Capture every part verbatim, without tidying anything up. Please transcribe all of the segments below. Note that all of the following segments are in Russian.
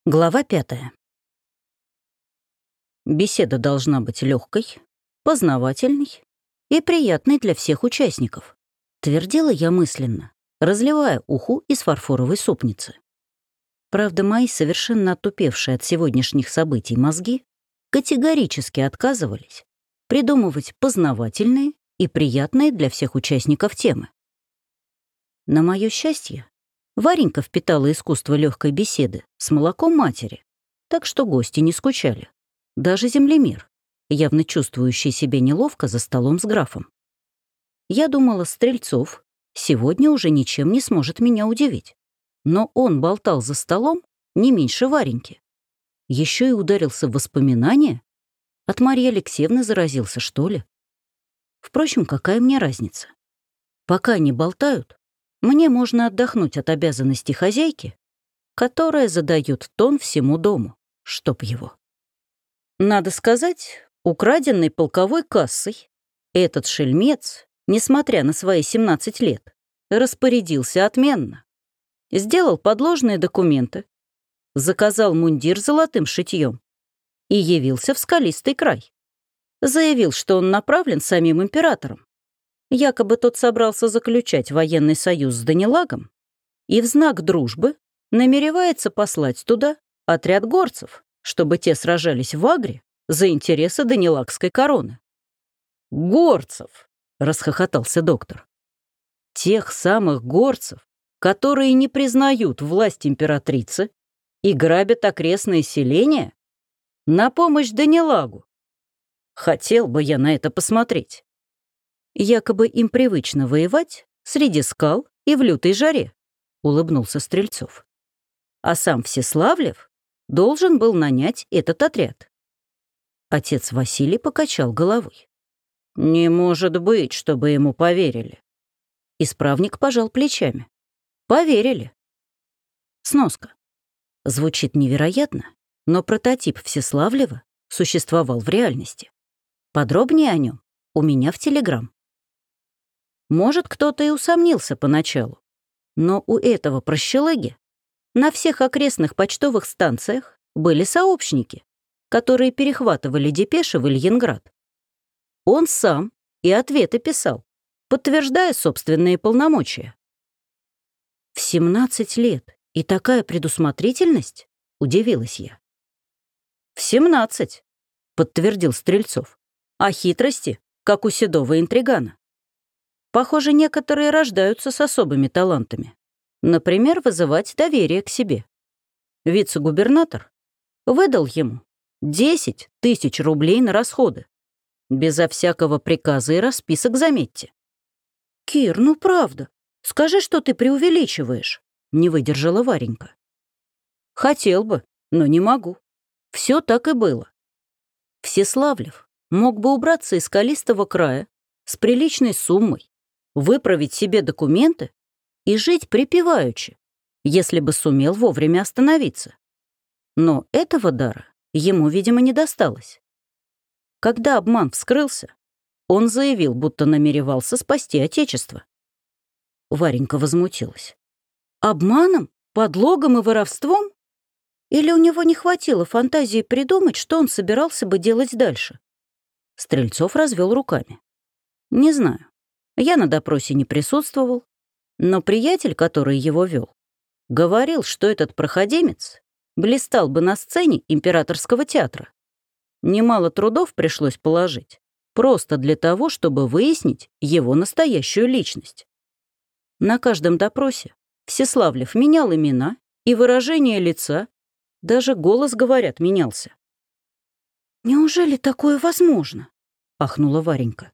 Глава пятая. Беседа должна быть легкой, познавательной и приятной для всех участников, твердила я мысленно, разливая уху из фарфоровой супницы. Правда, мои совершенно отупевшие от сегодняшних событий мозги категорически отказывались придумывать познавательные и приятные для всех участников темы. На мое счастье, Варенька впитала искусство легкой беседы с молоком матери, так что гости не скучали. Даже землемер, явно чувствующий себя неловко за столом с графом. Я думала, Стрельцов сегодня уже ничем не сможет меня удивить. Но он болтал за столом не меньше Вареньки. Еще и ударился в воспоминания. От Марьи Алексеевны заразился, что ли? Впрочем, какая мне разница? Пока они болтают, мне можно отдохнуть от обязанностей хозяйки, которая задает тон всему дому, чтоб его. Надо сказать, украденной полковой кассой этот шельмец, несмотря на свои семнадцать лет, распорядился отменно. Сделал подложные документы, заказал мундир золотым шитьем и явился в скалистый край. Заявил, что он направлен самим императором. Якобы тот собрался заключать военный союз с Данилагом и в знак дружбы намеревается послать туда отряд горцев, чтобы те сражались в Агре за интересы Данилагской короны. «Горцев!» — расхохотался доктор. «Тех самых горцев, которые не признают власть императрицы и грабят окрестные селения? На помощь Данилагу! Хотел бы я на это посмотреть». Якобы им привычно воевать среди скал и в лютой жаре, улыбнулся Стрельцов. А сам Всеславлев должен был нанять этот отряд. Отец Василий покачал головой. Не может быть, чтобы ему поверили. Исправник пожал плечами. Поверили. Сноска. Звучит невероятно, но прототип Всеславлева существовал в реальности. Подробнее о нем у меня в Телеграм. Может, кто-то и усомнился поначалу, но у этого прощелыги на всех окрестных почтовых станциях были сообщники, которые перехватывали депеши в Ильинград. Он сам и ответы писал, подтверждая собственные полномочия. В семнадцать лет и такая предусмотрительность? Удивилась я. В семнадцать, подтвердил Стрельцов, а хитрости, как у седого интригана. Похоже, некоторые рождаются с особыми талантами. Например, вызывать доверие к себе. Вице-губернатор выдал ему десять тысяч рублей на расходы. Безо всякого приказа и расписок, заметьте. «Кир, ну правда, скажи, что ты преувеличиваешь», — не выдержала Варенька. «Хотел бы, но не могу. Все так и было. Всеславлев мог бы убраться из скалистого края с приличной суммой, выправить себе документы и жить припеваючи, если бы сумел вовремя остановиться. Но этого дара ему, видимо, не досталось. Когда обман вскрылся, он заявил, будто намеревался спасти Отечество. Варенька возмутилась. Обманом, подлогом и воровством? Или у него не хватило фантазии придумать, что он собирался бы делать дальше? Стрельцов развел руками. Не знаю. Я на допросе не присутствовал, но приятель, который его вел, говорил, что этот проходимец блистал бы на сцене императорского театра. Немало трудов пришлось положить, просто для того, чтобы выяснить его настоящую личность. На каждом допросе Всеславлев менял имена и выражение лица, даже голос, говорят, менялся. «Неужели такое возможно?» — ахнула Варенька.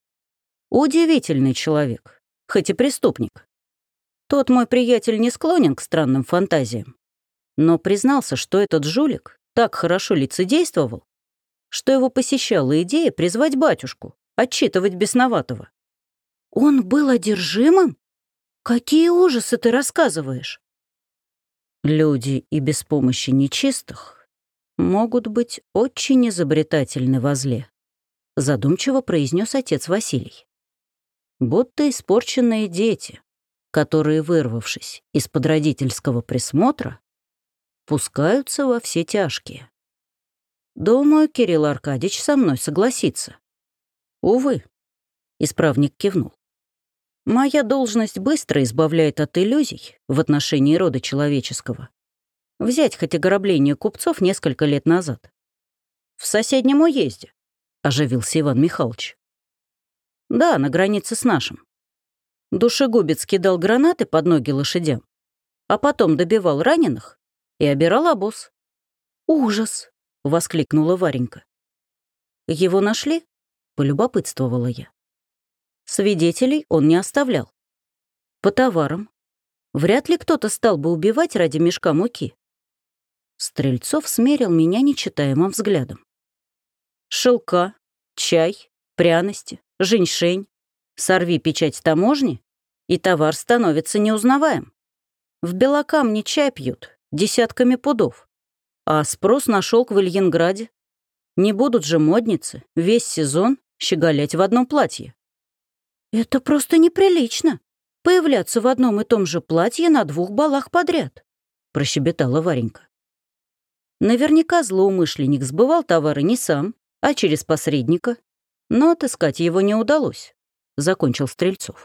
Удивительный человек, хоть и преступник. Тот мой приятель не склонен к странным фантазиям, но признался, что этот жулик так хорошо лицедействовал, что его посещала идея призвать батюшку, отчитывать бесноватого. «Он был одержимым? Какие ужасы ты рассказываешь?» Люди и без помощи нечистых могут быть очень изобретательны во зле, задумчиво произнес отец Василий. Будто испорченные дети, которые, вырвавшись из-под родительского присмотра, пускаются во все тяжкие. Думаю, Кирилл Аркадьевич со мной согласится. Увы, исправник кивнул. Моя должность быстро избавляет от иллюзий в отношении рода человеческого. Взять хоть ограбление купцов несколько лет назад. В соседнем уезде, оживился Иван Михайлович. Да, на границе с нашим. Душегубец кидал гранаты под ноги лошадям, а потом добивал раненых и обирал обоз. «Ужас!» — воскликнула Варенька. «Его нашли?» — полюбопытствовала я. Свидетелей он не оставлял. По товарам. Вряд ли кто-то стал бы убивать ради мешка муки. Стрельцов смерил меня нечитаемым взглядом. Шелка, чай, пряности, женьшень. Сорви печать таможни, и товар становится неузнаваем. В Белокамне чай пьют десятками пудов, а спрос на шелк в Ильинграде. Не будут же модницы весь сезон щеголять в одном платье. «Это просто неприлично — появляться в одном и том же платье на двух балах подряд», — прощебетала Варенька. Наверняка злоумышленник сбывал товары не сам, а через посредника, но отыскать его не удалось, — закончил Стрельцов.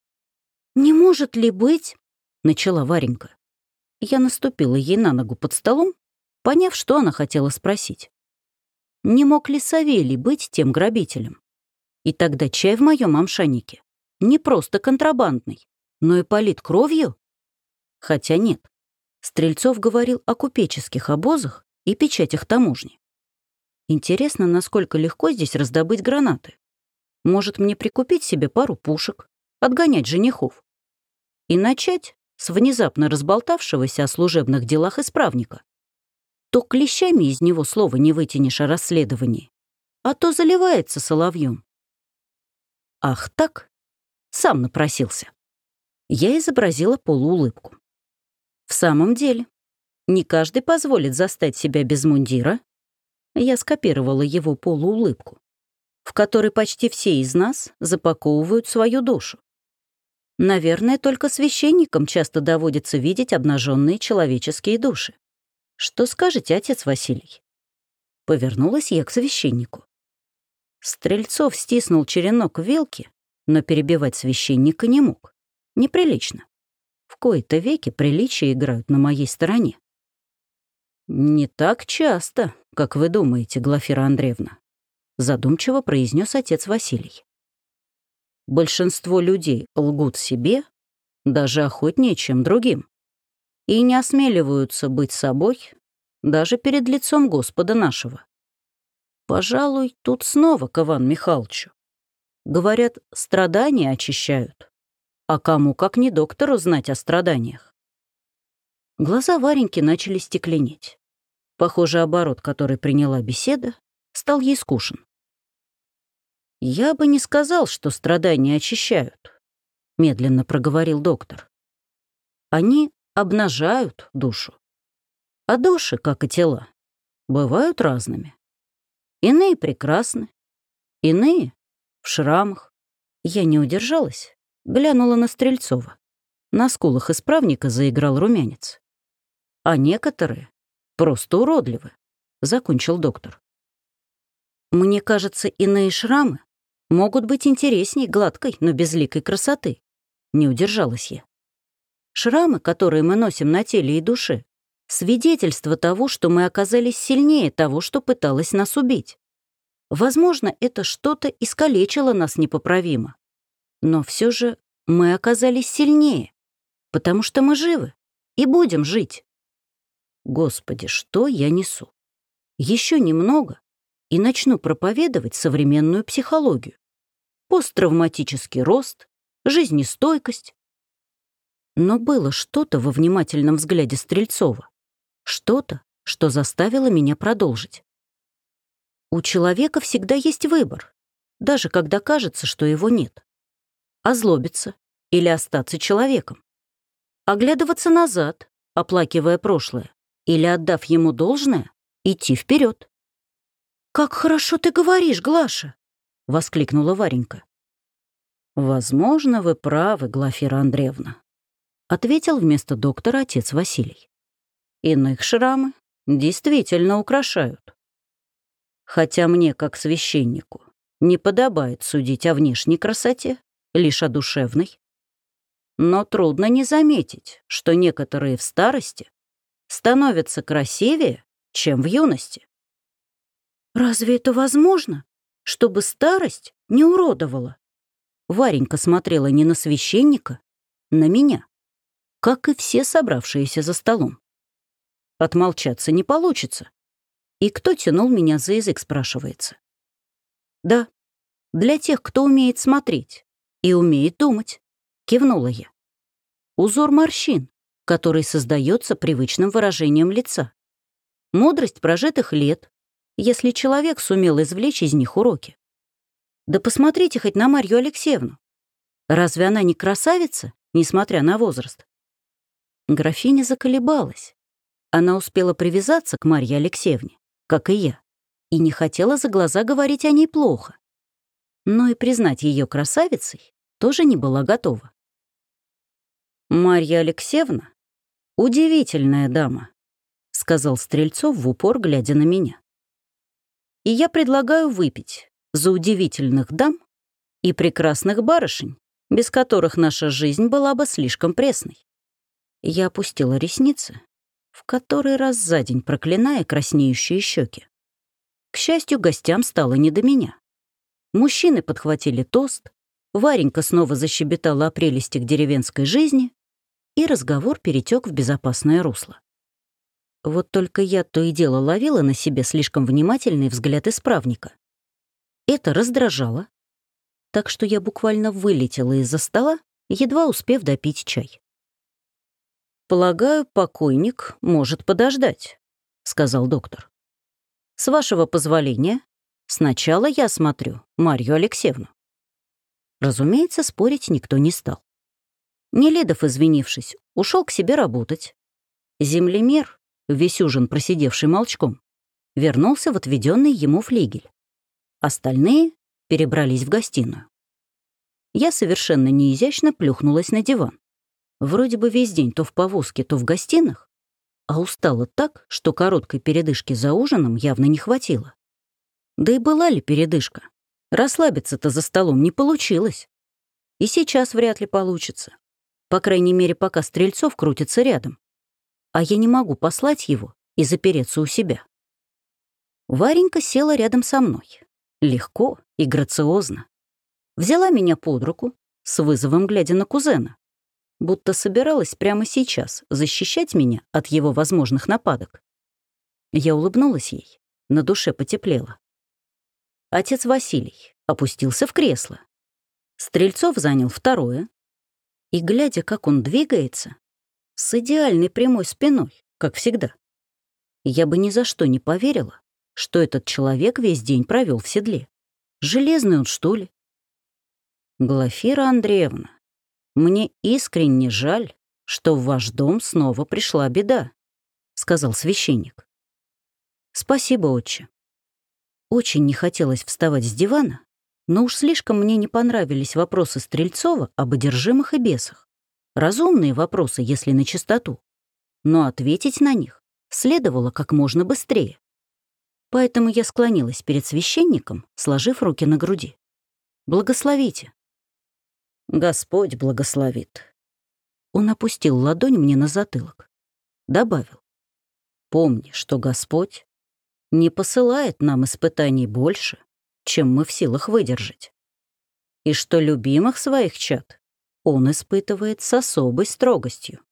«Не может ли быть?» — начала Варенька. Я наступила ей на ногу под столом, поняв, что она хотела спросить. Не мог ли Савелий быть тем грабителем? И тогда чай в моем амшанике не просто контрабандный, но и полит кровью? Хотя нет. Стрельцов говорил о купеческих обозах и печатях таможни. Интересно, насколько легко здесь раздобыть гранаты. Может, мне прикупить себе пару пушек, отгонять женихов? И начать с внезапно разболтавшегося о служебных делах исправника. То клещами из него слова не вытянешь о расследовании, а то заливается соловьем. Ах так? Сам напросился. Я изобразила полуулыбку. В самом деле, не каждый позволит застать себя без мундира. Я скопировала его полуулыбку, в которой почти все из нас запаковывают свою душу. Наверное, только священникам часто доводится видеть обнаженные человеческие души. Что скажете, отец Василий? Повернулась я к священнику. Стрельцов стиснул черенок вилки, но перебивать священника не мог. Неприлично. В кои-то веки приличия играют на моей стороне. «Не так часто, как вы думаете, Глафира Андреевна», задумчиво произнес отец Василий. «Большинство людей лгут себе даже охотнее, чем другим, и не осмеливаются быть собой даже перед лицом Господа нашего. Пожалуй, тут снова к Ивану Михайловичу. Говорят, страдания очищают. А кому, как не доктору, знать о страданиях?» Глаза Вареньки начали стекленеть. Похоже, оборот, который приняла беседа, стал ей скучен. «Я бы не сказал, что страдания очищают», — медленно проговорил доктор. «Они обнажают душу. А души, как и тела, бывают разными. Иные прекрасны, иные в шрамах». Я не удержалась, глянула на Стрельцова. На скулах исправника заиграл румянец. «А некоторые просто уродливы», — закончил доктор. «Мне кажется, иные шрамы могут быть интересней гладкой, но безликой красоты», — не удержалась я. «Шрамы, которые мы носим на теле и душе, свидетельство того, что мы оказались сильнее того, что пыталось нас убить. Возможно, это что-то искалечило нас непоправимо. Но все же мы оказались сильнее, потому что мы живы и будем жить». Господи, что я несу? Еще немного, и начну проповедовать современную психологию. Посттравматический рост, жизнестойкость. Но было что-то во внимательном взгляде Стрельцова. Что-то, что заставило меня продолжить. У человека всегда есть выбор, даже когда кажется, что его нет. Озлобиться или остаться человеком. Оглядываться назад, оплакивая прошлое, или, отдав ему должное, идти вперед. «Как хорошо ты говоришь, Глаша!» — воскликнула Варенька. «Возможно, вы правы, Глафира Андреевна», — ответил вместо доктора отец Василий. Иных шрамы действительно украшают. Хотя мне, как священнику, не подобает судить о внешней красоте, лишь о душевной. Но трудно не заметить, что некоторые в старости становятся красивее, чем в юности. «Разве это возможно, чтобы старость не уродовала?» Варенька смотрела не на священника, на меня, как и все собравшиеся за столом. Отмолчаться не получится. И кто тянул меня за язык, спрашивается. Да, для тех, кто умеет смотреть и умеет думать, кивнула я. Узор морщин, который создается привычным выражением лица. Мудрость прожитых лет, если человек сумел извлечь из них уроки. Да посмотрите хоть на Марью Алексеевну. Разве она не красавица, несмотря на возраст? Графиня заколебалась. Она успела привязаться к Марье Алексеевне, как и я, и не хотела за глаза говорить о ней плохо. Но и признать ее красавицей тоже не была готова. «Марья Алексеевна — удивительная дама», — сказал Стрельцов в упор, глядя на меня. «И я предлагаю выпить за удивительных дам и прекрасных барышень, без которых наша жизнь была бы слишком пресной». Я опустила ресницы, в который раз за день проклиная краснеющие щеки. К счастью, гостям стало не до меня. Мужчины подхватили тост, Варенька снова защебетала о прелестях деревенской жизни, и разговор перетек в безопасное русло. Вот только я то и дело ловила на себе слишком внимательный взгляд исправника. Это раздражало, так что я буквально вылетела из-за стола, едва успев допить чай. «Полагаю, покойник может подождать», — сказал доктор. «С вашего позволения, сначала я осмотрю Марью Алексеевну». Разумеется, спорить никто не стал. Нелидов, извинившись, ушел к себе работать. Землемер, весь ужин просидевший молчком, вернулся в отведенный ему флигель. Остальные перебрались в гостиную. Я совершенно неизящно плюхнулась на диван. Вроде бы весь день то в повозке, то в гостиных, а устала так, что короткой передышки за ужином явно не хватило. Да и была ли передышка? Расслабиться-то за столом не получилось. И сейчас вряд ли получится. По крайней мере, пока Стрельцов крутится рядом. А я не могу послать его и запереться у себя. Варенька села рядом со мной. Легко и грациозно. Взяла меня под руку, с вызовом глядя на кузена, будто собиралась прямо сейчас защищать меня от его возможных нападок. Я улыбнулась ей, на душе потеплело. Отец Василий опустился в кресло. Стрельцов занял второе, и, глядя, как он двигается, с идеальной прямой спиной, как всегда, я бы ни за что не поверила, что этот человек весь день провел в седле. Железный он, что ли? Глафира Андреевна, мне искренне жаль, что в ваш дом снова пришла беда, сказал священник. Спасибо, отче. Очень не хотелось вставать с дивана, но уж слишком мне не понравились вопросы Стрельцова об одержимых и бесах. Разумные вопросы, если на чистоту. Но ответить на них следовало как можно быстрее. Поэтому я склонилась перед священником, сложив руки на груди. «Благословите». «Господь благословит». Он опустил ладонь мне на затылок. Добавил. «Помни, что Господь не посылает нам испытаний больше, чем мы в силах выдержать, и что любимых своих чад Он испытывает с особой строгостью».